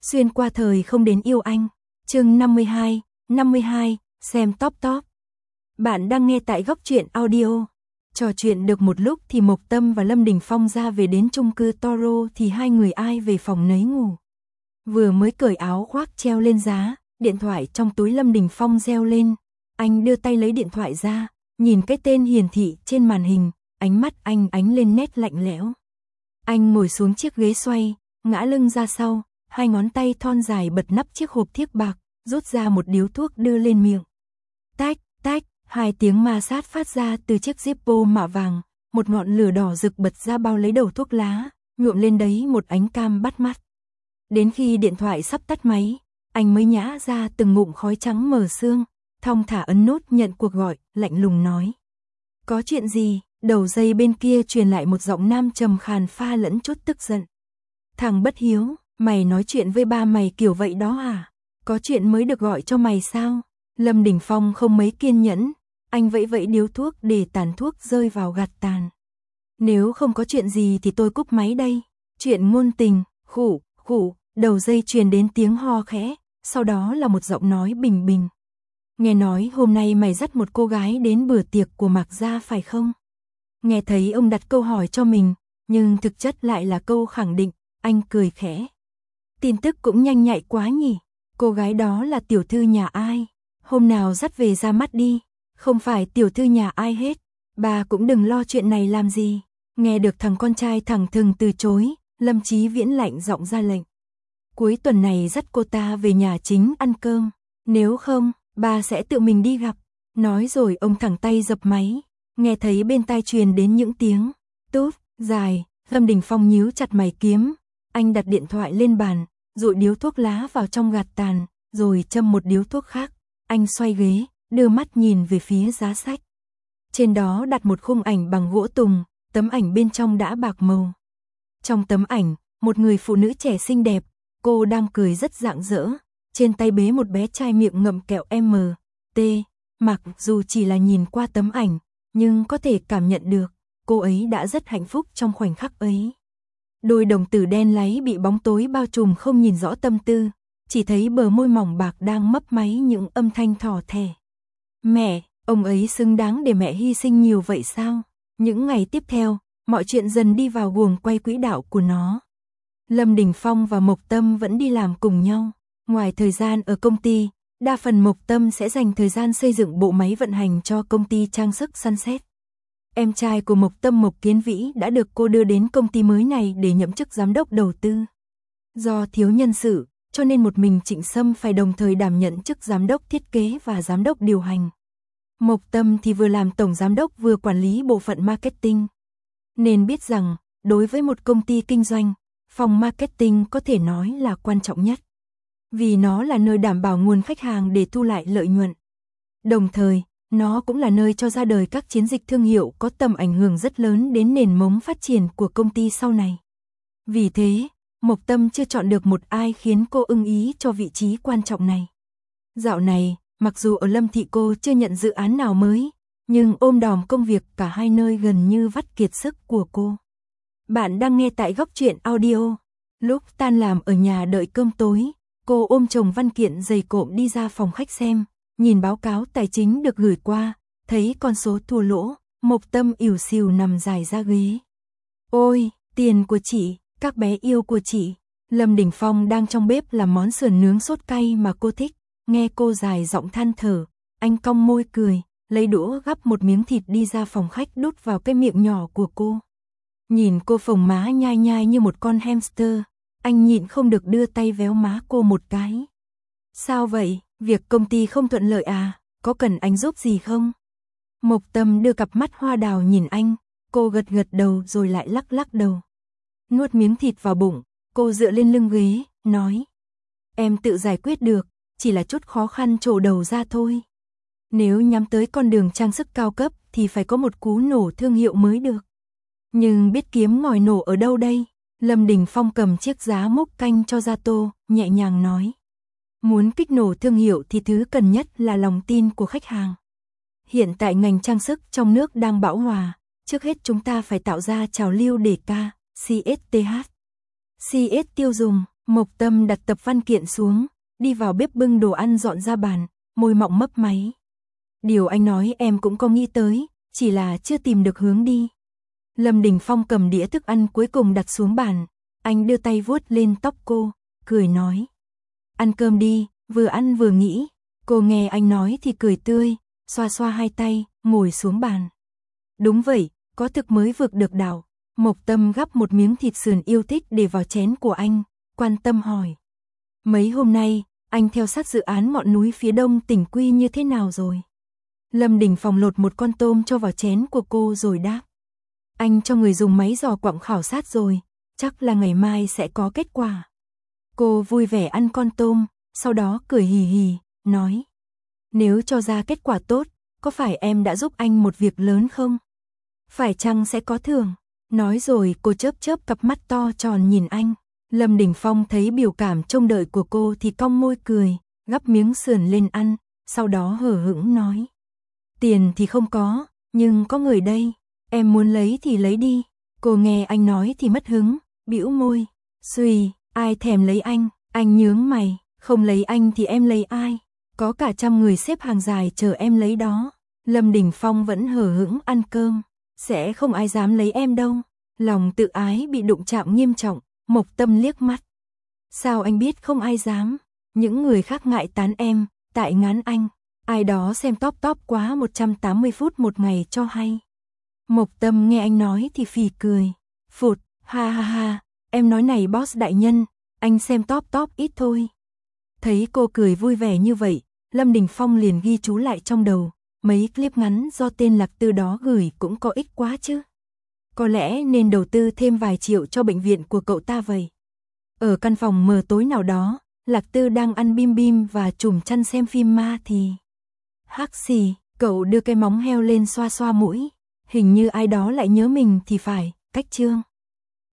Xuyên qua thời không đến yêu anh. Chương 52, xem top. Bạn đang nghe tại Góc Truyện Audio. Trò chuyện được một lúc thì Mộc Tâm và Lâm Đình Phong ra về đến chung cư Toro thì hai người ai về phòng nấy ngủ. Vừa mới cởi áo khoác treo lên giá, điện thoại trong túi Lâm Đình Phong reo lên. Anh đưa tay lấy điện thoại ra, nhìn cái tên hiển thị trên màn hình, ánh mắt anh ánh lên nét lạnh lẽo. Anh ngồi xuống chiếc ghế xoay, ngã lưng ra sau, hai ngón tay thon dài bật nắp chiếc hộp thiếc bạc, rút ra một điếu thuốc đưa lên miệng. Tách, tách, hai tiếng ma sát phát ra từ chiếc Zippo mạ vàng, một ngọn lửa đỏ rực bật ra bao lấy đầu thuốc lá, nhuộm lên đấy một ánh cam bắt mắt. Đến khi điện thoại sắp tắt máy, anh mới nhả ra từng ngụm khói trắng mờ sương, thong thả ấn nút nhận cuộc gọi, lạnh lùng nói. Có chuyện gì? Đầu dây bên kia truyền lại một giọng nam trầm khàn pha lẫn chút tức giận. Thằng bất hiếu, mày nói chuyện với ba mày kiểu vậy đó à? Có chuyện mới được gọi cho mày sao? Lâm Đình Phong không mấy kiên nhẫn, anh vẫy vẫy điếu thuốc để tàn thuốc rơi vào gạt tàn. Nếu không có chuyện gì thì tôi cúp máy đây. Chuyện ngôn tình, khủ, đầu dây truyền đến tiếng ho khẽ, sau đó là một giọng nói bình bình. Nghe nói hôm nay mày dắt một cô gái đến bữa tiệc của Mạc Gia phải không? Nghe thấy ông đặt câu hỏi cho mình, nhưng thực chất lại là câu khẳng định, anh cười khẽ. Tin tức cũng nhanh nhạy quá nhỉ, cô gái đó là tiểu thư nhà ai? Hôm nào dắt về ra mắt đi, không phải tiểu thư nhà ai hết, bà cũng đừng lo chuyện này làm gì. Nghe được thằng con trai thẳng thừng từ chối, Lâm Chí Viễn lạnh giọng ra lệnh. Cuối tuần này dắt cô ta về nhà chính ăn cơm, nếu không, bà sẽ tự mình đi gặp. Nói rồi ông thẳng tay dập máy. Nghe thấy bên tai truyền đến những tiếng tút, dài, Lâm Đình Phong nhíu chặt mày kiếm, anh đặt điện thoại lên bàn, dụi điếu thuốc lá vào trong gạt tàn, rồi châm một điếu thuốc khác, anh xoay ghế, đưa mắt nhìn về phía giá sách. Trên đó đặt một khung ảnh bằng gỗ tùng, tấm ảnh bên trong đã bạc màu. Trong tấm ảnh, một người phụ nữ trẻ xinh đẹp, cô đang cười rất rạng rỡ, trên tay bế một bé trai miệng ngậm kẹo M.T. Mặc dù chỉ là nhìn qua tấm ảnh, nhưng có thể cảm nhận được, cô ấy đã rất hạnh phúc trong khoảnh khắc ấy. Đôi đồng tử đen láy bị bóng tối bao trùm không nhìn rõ tâm tư, chỉ thấy bờ môi mỏng bạc đang mấp máy những âm thanh thỏ thẻ. Mẹ, ông ấy xứng đáng để mẹ hy sinh nhiều vậy sao? Những ngày tiếp theo, mọi chuyện dần đi vào guồng quay quỹ đạo của nó. Lâm Đình Phong và Mộc Tâm vẫn đi làm cùng nhau. Ngoài thời gian ở công ty, đa phần Mộc Tâm sẽ dành thời gian xây dựng bộ máy vận hành cho công ty trang sức Sunset. Em trai của Mộc Tâm Mộc Kiến Vĩ đã được cô đưa đến công ty mới này để nhậm chức giám đốc đầu tư. Do thiếu nhân sự, cho nên một mình Trịnh Sâm phải đồng thời đảm nhận chức giám đốc thiết kế và giám đốc điều hành. Mộc Tâm thì vừa làm tổng giám đốc vừa quản lý bộ phận marketing. Nên biết rằng, đối với một công ty kinh doanh, phòng marketing có thể nói là quan trọng nhất. Vì nó là nơi đảm bảo nguồn khách hàng để thu lại lợi nhuận. Đồng thời, nó cũng là nơi cho ra đời các chiến dịch thương hiệu có tầm ảnh hưởng rất lớn đến nền móng phát triển của công ty sau này. Vì thế, Mộc Tâm chưa chọn được một ai khiến cô ưng ý cho vị trí quan trọng này. Dạo này, mặc dù ở Lâm Thị cô chưa nhận dự án nào mới, nhưng ôm đòm công việc cả hai nơi gần như vắt kiệt sức của cô. Bạn đang nghe tại Góc Truyện Audio. Lúc tan làm ở nhà đợi cơm tối, cô ôm chồng văn kiện dày cộm đi ra phòng khách xem, nhìn báo cáo tài chính được gửi qua, thấy con số thua lỗ, Mộc Tâm ỉu xìu nằm dài ra ghế. Ôi, tiền của chị, các bé yêu của chị. Lâm Đình Phong đang trong bếp làm món sườn nướng sốt cay mà cô thích, nghe cô dài giọng than thở, anh cong môi cười, lấy đũa gắp một miếng thịt đi ra phòng khách đút vào cái miệng nhỏ của cô. Nhìn cô phồng má nhai nhai như một con hamster, anh nhịn không được đưa tay véo má cô một cái. Sao vậy, việc công ty không thuận lợi à, có cần anh giúp gì không? Mộc Tâm đưa cặp mắt hoa đào nhìn anh, cô gật gật đầu rồi lại lắc lắc đầu. Nuốt miếng thịt vào bụng, cô dựa lên lưng ghế, nói. Em tự giải quyết được, chỉ là chút khó khăn trổ đầu ra thôi. Nếu nhắm tới con đường trang sức cao cấp thì phải có một cú nổ thương hiệu mới được. Nhưng biết kiếm ngòi nổ ở đâu đây? Lâm Đình Phong cầm chiếc giá múc canh cho ra tô, nhẹ nhàng nói. Muốn kích nổ thương hiệu thì thứ cần nhất là lòng tin của khách hàng. Hiện tại ngành trang sức trong nước đang bão hòa, trước hết chúng ta phải tạo ra trào lưu để CSTH. CS tiêu dùng, Mộc Tâm đặt tập văn kiện xuống, đi vào bếp bưng đồ ăn dọn ra bàn, môi mọng mấp máy. Điều anh nói em cũng có nghĩ tới, chỉ là chưa tìm được hướng đi. Lâm Đình Phong cầm đĩa thức ăn cuối cùng đặt xuống bàn, anh đưa tay vuốt lên tóc cô, cười nói. Ăn cơm đi, vừa ăn vừa nghĩ. Cô nghe anh nói thì cười tươi, xoa xoa hai tay, ngồi xuống bàn. Đúng vậy, có thực mới vực được đảo. Mộc Tâm gắp một miếng thịt sườn yêu thích để vào chén của anh, quan tâm hỏi. Mấy hôm nay, anh theo sát dự án ngọn núi phía đông tỉnh Quy như thế nào rồi? Lâm Đình Phong lột một con tôm cho vào chén của cô rồi đáp. Anh cho người dùng máy dò quặng khảo sát rồi, chắc là ngày mai sẽ có kết quả. Cô vui vẻ ăn con tôm, sau đó cười hì hì, nói. Nếu cho ra kết quả tốt, có phải em đã giúp anh một việc lớn không? Phải chăng sẽ có thưởng? Nói rồi cô chớp chớp cặp mắt to tròn nhìn anh. Lâm Đình Phong thấy biểu cảm trông đợi của cô thì cong môi cười, gắp miếng sườn lên ăn, sau đó hờ hững nói. Tiền thì không có, nhưng có người đây, em muốn lấy thì lấy đi. Cô nghe anh nói thì mất hứng, bĩu môi. Xùi, ai thèm lấy anh nhướng mày, không lấy anh thì em lấy ai? Có cả 100 người xếp hàng dài chờ em lấy đó. Lâm Đình Phong vẫn hờ hững ăn cơm, sẽ không ai dám lấy em đâu. Lòng tự ái bị đụng chạm nghiêm trọng, Mộc Tâm liếc mắt. Sao anh biết không ai dám? Những người khác ngại tán em, tại ngán anh. Ai đó xem top quá 180 phút một ngày cho hay. Mộc Tâm nghe anh nói thì phì cười. Phụt, ha ha ha, em nói này boss đại nhân, anh xem top ít thôi. Thấy cô cười vui vẻ như vậy, Lâm Đình Phong liền ghi chú lại trong đầu. Mấy clip ngắn do tên Lạc Tư đó gửi cũng có ích quá chứ. Có lẽ nên đầu tư thêm vài triệu cho bệnh viện của cậu ta vậy. Ở căn phòng mờ tối nào đó, Lạc Tư đang ăn bim bim và trùm chăn xem phim ma thì... Hắc xì, cậu đưa cái móng heo lên xoa xoa mũi. Hình như ai đó lại nhớ mình thì phải, cách chương.